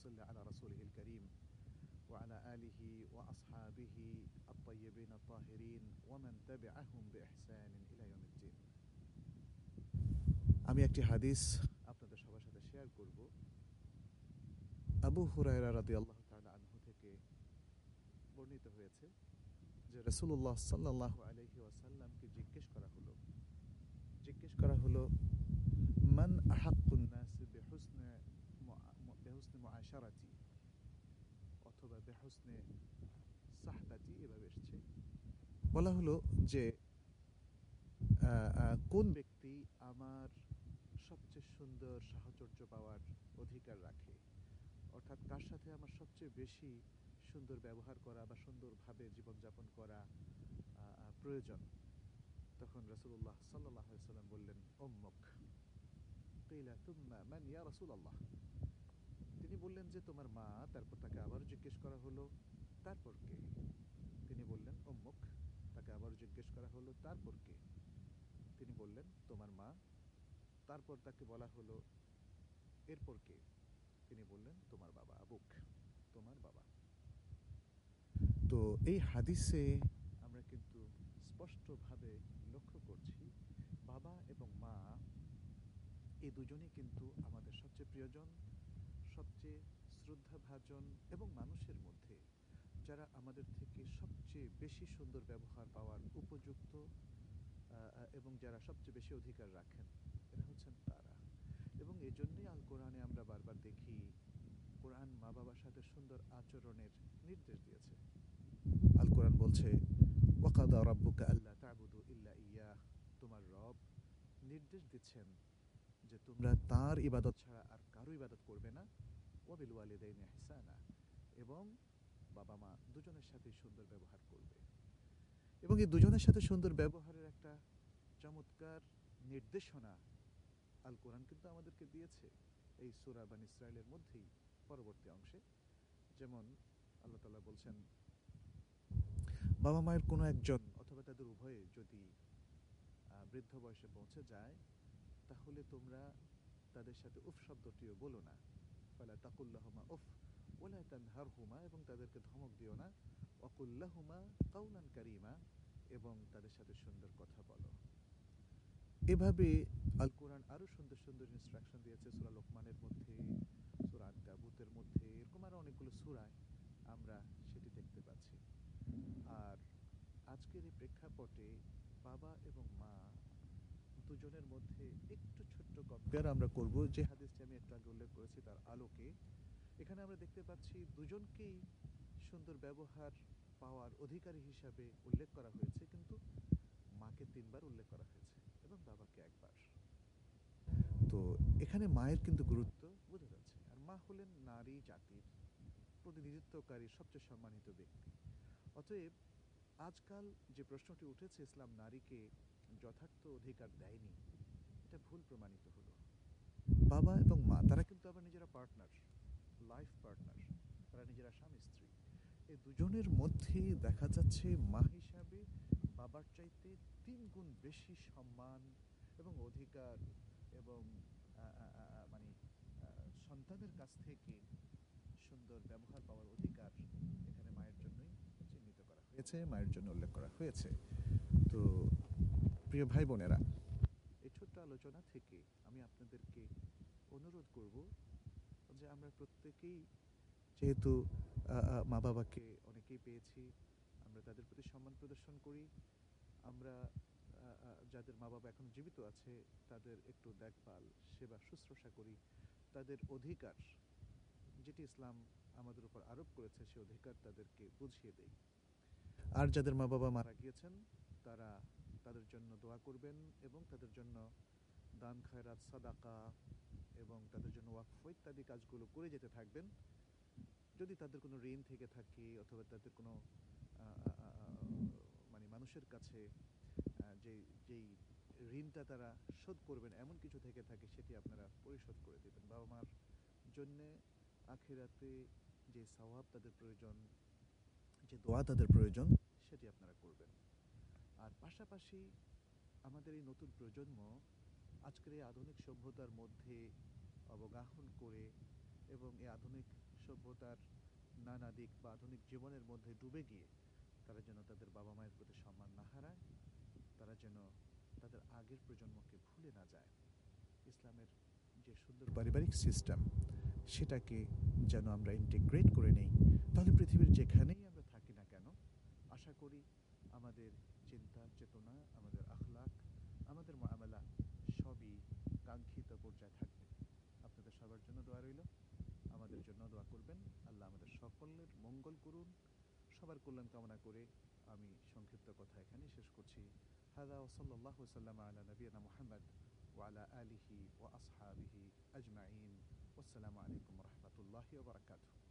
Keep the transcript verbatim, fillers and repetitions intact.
صل على رسوله الكريم وعلى آله وأصحابه الطيبين الطاهرين ومن تبعهم بإحسان إلى يوم الدين. আমি একটি হাদিস আপনাদের সবার সাথে শেয়ার করব। আবু হুরায়রা রাদিয়াল্লাহু তাআলা আনহু থেকে বর্ণিত হয়েছে যে রাসূলুল্লাহ সাল্লাল্লাহু আলাইহি ওয়াসাল্লামকে জিজ্ঞেস করা হলো জিজ্ঞেস করা হলো মান আহাক্কুন নাস বিহুসনি বিহুসনি মুআশারাতি অথবা বিহুসনি সাহবাতি, এভাবে এসেছে। বলা হলো যে কোন ব্যক্তি আমার সবচেয়ে সুন্দর সাহচর্য পাওয়ার অধিকার রাখে, অর্থাৎ কার সাথে আমার সবচেয়ে বেশি সুন্দর ব্যবহার করা বা সুন্দরভাবে জীবনযাপন করা প্রয়োজন। তখন রাসূলুল্লাহ সাল্লাল্লাহু আলাইহি ওয়াসাল্লাম বললেন উম্মুক। কিলা তুম্মা মান ইয়া রাসূলুল্লাহ। তিনি বললেন যে তোমার মা। তারপর তাকে আবার জিজ্ঞেস করা হলো তারপর কে? তিনি বললেন উম্মুক। তাকে আবার জিজ্ঞেস করা হলো তারপর কে? তিনি বললেন তোমার মা। তারপর তাকে বলা হলো এরপর কে? তিনি বললেন তোমার বাবা, আবুক, তোমার বাবা। তো এই হাদিসে আমরা কিন্তু স্পষ্টভাবে লক্ষ্য করছি বাবা এবং মা এই দুজনেই কিন্তু আমাদের সবচেয়ে প্রিয়জন, সবচেয়ে শ্রদ্ধাভাজন এবং মানুষের মধ্যে যারা আমাদের থেকে সবচেয়ে বেশি সুন্দর ব্যবহার পাওয়ার উপযুক্ত এবং যারা সবচেয়ে বেশি অধিকার রাখেন, এরা হচ্ছেন তারা। এবং এই জন্যই আল কোরআনে আমরা বারবার দেখি কোরআন মা বাবার সাথে সুন্দর আচরণের নির্দেশ দিয়েছে। আল কোরআন বলছে ওয়াকাদা রাব্বুকা আল্লা তা'বুদু ইল্লা ইয়াহ, তোমার রব নির্দেশ দিচ্ছেন যে তোমরা তার ইবাদত ছাড়া আর কারো ইবাদত করবে না। ওয়া বিল ওয়ালিদাইনি ইহসানা, এবং বাবা মা দুজনের সাথে সুন্দর ব্যবহার করবে। এবং এই দুজনের সাথে সুন্দর ব্যবহারের একটা চমৎকার নির্দেশনা আল কোরআন কিন্তু আমাদেরকে দিয়েছে এই সূরা বানী ইসরাঈলের মধ্যেই পরবর্তী অংশে। যেমন আল্লাহ তাআলা বলছেন বাবা মায়ের কোনো একজন অথবা তাদের উভয়ে যদি বৃদ্ধ বয়সে পৌঁছে যায় তাহলে তোমরা তাদের সাথে উফ শব্দটিও বলো না। ফালা তাকুল লাহুমা উফ ওয়ালা তানহারহুমা, এবং তাদেরকে ধমক দিও না। ওয়াকুল লাহুমা কাওলান কারীমা, এবং তাদের সাথে সুন্দর কথা বলো। এভাবে আল কোরআন আরো সুন্দর সুন্দর ইনস্ট্রাকশন দিয়েছে সূরা লোকমানের মধ্যে, সূরা আনকাবুতের মধ্যে, এরকম আরো অনেকগুলো সূরায় আমরা সেটি দেখতে পাচ্ছি। আর আজকের এই প্রেক্ষাপটে বাবা এবং মা দুজনের মধ্যে একটু ছোট্ট কম্পেয়ার আমরা করব, যে হাদিসটি আমি একটু আগে উল্লেখ করেছি তার আলোকে। এখানে আমরা দেখতে পাচ্ছি দুজনকেই সুন্দর ব্যবহার পাওয়ার অধিকারী হিসাবে উল্লেখ করা হয়েছে, কিন্তু মাকে তিনবার উল্লেখ করা হয়েছে এবং বাবাকে একবার। তো এখানে মায়ের কিন্তু গুরুত্ব বোঝা যাচ্ছে। আর মা হলেন নারী জাতির প্রতিনিধিত্বকারী সবচেয়ে সম্মানিত ব্যক্তি। অতএব আজকাল যে প্রশ্নটি উঠেছে ইসলাম নারীকে যথার্থ অধিকার দেয়নি, এটা ভুল প্রমাণিত হলো। বাবা এবং মা তারা কিন্তু আবার নিজেরা পার্টনার, লাইফ পার্টনার, তারা নিজেরা স্বামী স্ত্রী। এই দুজনের মধ্যে দেখা যাচ্ছে মা হিসাবে বাবার চাইতে তিন গুণ বেশি সম্মান এবং অধিকার এবং মানে সন্তানের কাছ থেকে সুন্দর ব্যবহার পাওয়ার অধিকার এখানে মায়ের জন্যই চিহ্নিত করা হয়েছে, মায়ের জন্য উল্লেখ করা হয়েছে। তো প্রিয় ভাই বোনেরা, এই ছোট্ট আলোচনা থেকে আমি আপনাদেরকে অনুরোধ করব যে আমরা প্রত্যেকেই যেহেতু মা বাবাকে অনেকেই পেয়েছি, আমরা তাদের প্রতি সম্মান প্রদর্শন করি। আমরা যাদের মা বাবা এখন জীবিত আছে তাদের একটু দেখভাল, সেবা, শুশ্রূষা করি। তাদের অধিকার যেটি ইসলাম আমাদের উপর আরোপ করেছে সে অধিকার তাদেরকে বুঝিয়ে দেই। আর যাদের মা বাবা মারা গিয়েছেন তারা তাদের জন্য দোয়া করবেন এবং তাদের জন্য দান খয়রাত, সাদাকা এবং তাদের জন্য ওয়াকফ ইত্যাদি কাজগুলো করে যেতে থাকবেন। যদি তাদের কোনো ঋণ থেকে থাকে অথবা তাদের কোনো মানে মানুষের কাছে যে যেই ঋণটা তারা শোধ করবেন এমন কিছু থেকে থাকে সেটি আপনারা পরিশোধ করে দেবেন। বাবা মার জন্যে আখিরাতে যে সওয়াব তাদের প্রয়োজন, যে দোয়া তাদের প্রয়োজন, সেটি আপনারা করবেন। আর পাশাপাশি আমাদের এই নতুন প্রজন্ম আজকের এই আধুনিক সভ্যতার মধ্যে অবগাহন করে এবং এই আধুনিক সভ্যতার নানা দিক বা আধুনিক জীবনের মধ্যে ডুবে গিয়ে তারা যেন তাদের বাবা মায়ের প্রতি সম্মান না হারায়, তারা যেন তাদের আগের প্রজন্মকে ভুলে না যায়। ইসলামের যে সুন্দর পারিবারিক সিস্টেম, সেটাকে যেন আমরা ইন্টিগ্রেট করে নেই। তাহলে পৃথিবীর যেখানেই আমরা থাকি না কেন, আশা করি আমাদের চিন্তা চেতনা, আমাদের আখলাক, আমাদের মুআমালা সবই কাঙ্ক্ষিত পর্যায়ে থাকবে। আপনাদের সবার জন্য দোয়া রইল, আমাদের জন্য দোয়া করবেন। আল্লাহ আমাদের সকলের মঙ্গল করুন। সবার কল্যাণ কামনা করে আমি সংক্ষিপ্ত কথা এখানেই শেষ করছি। হাদা ওয়া সাল্লাল্লাহু ওয়াসাল্লাম আলা নবিয়িনা মুহাম্মদ ওয়া আলা আলিহি ওয়া আসহাবিহি আজমাইন। ওয়াসসালামু আলাইকুম ওয়া রাহমাতুল্লাহি ওয়া বারাকাতুহু।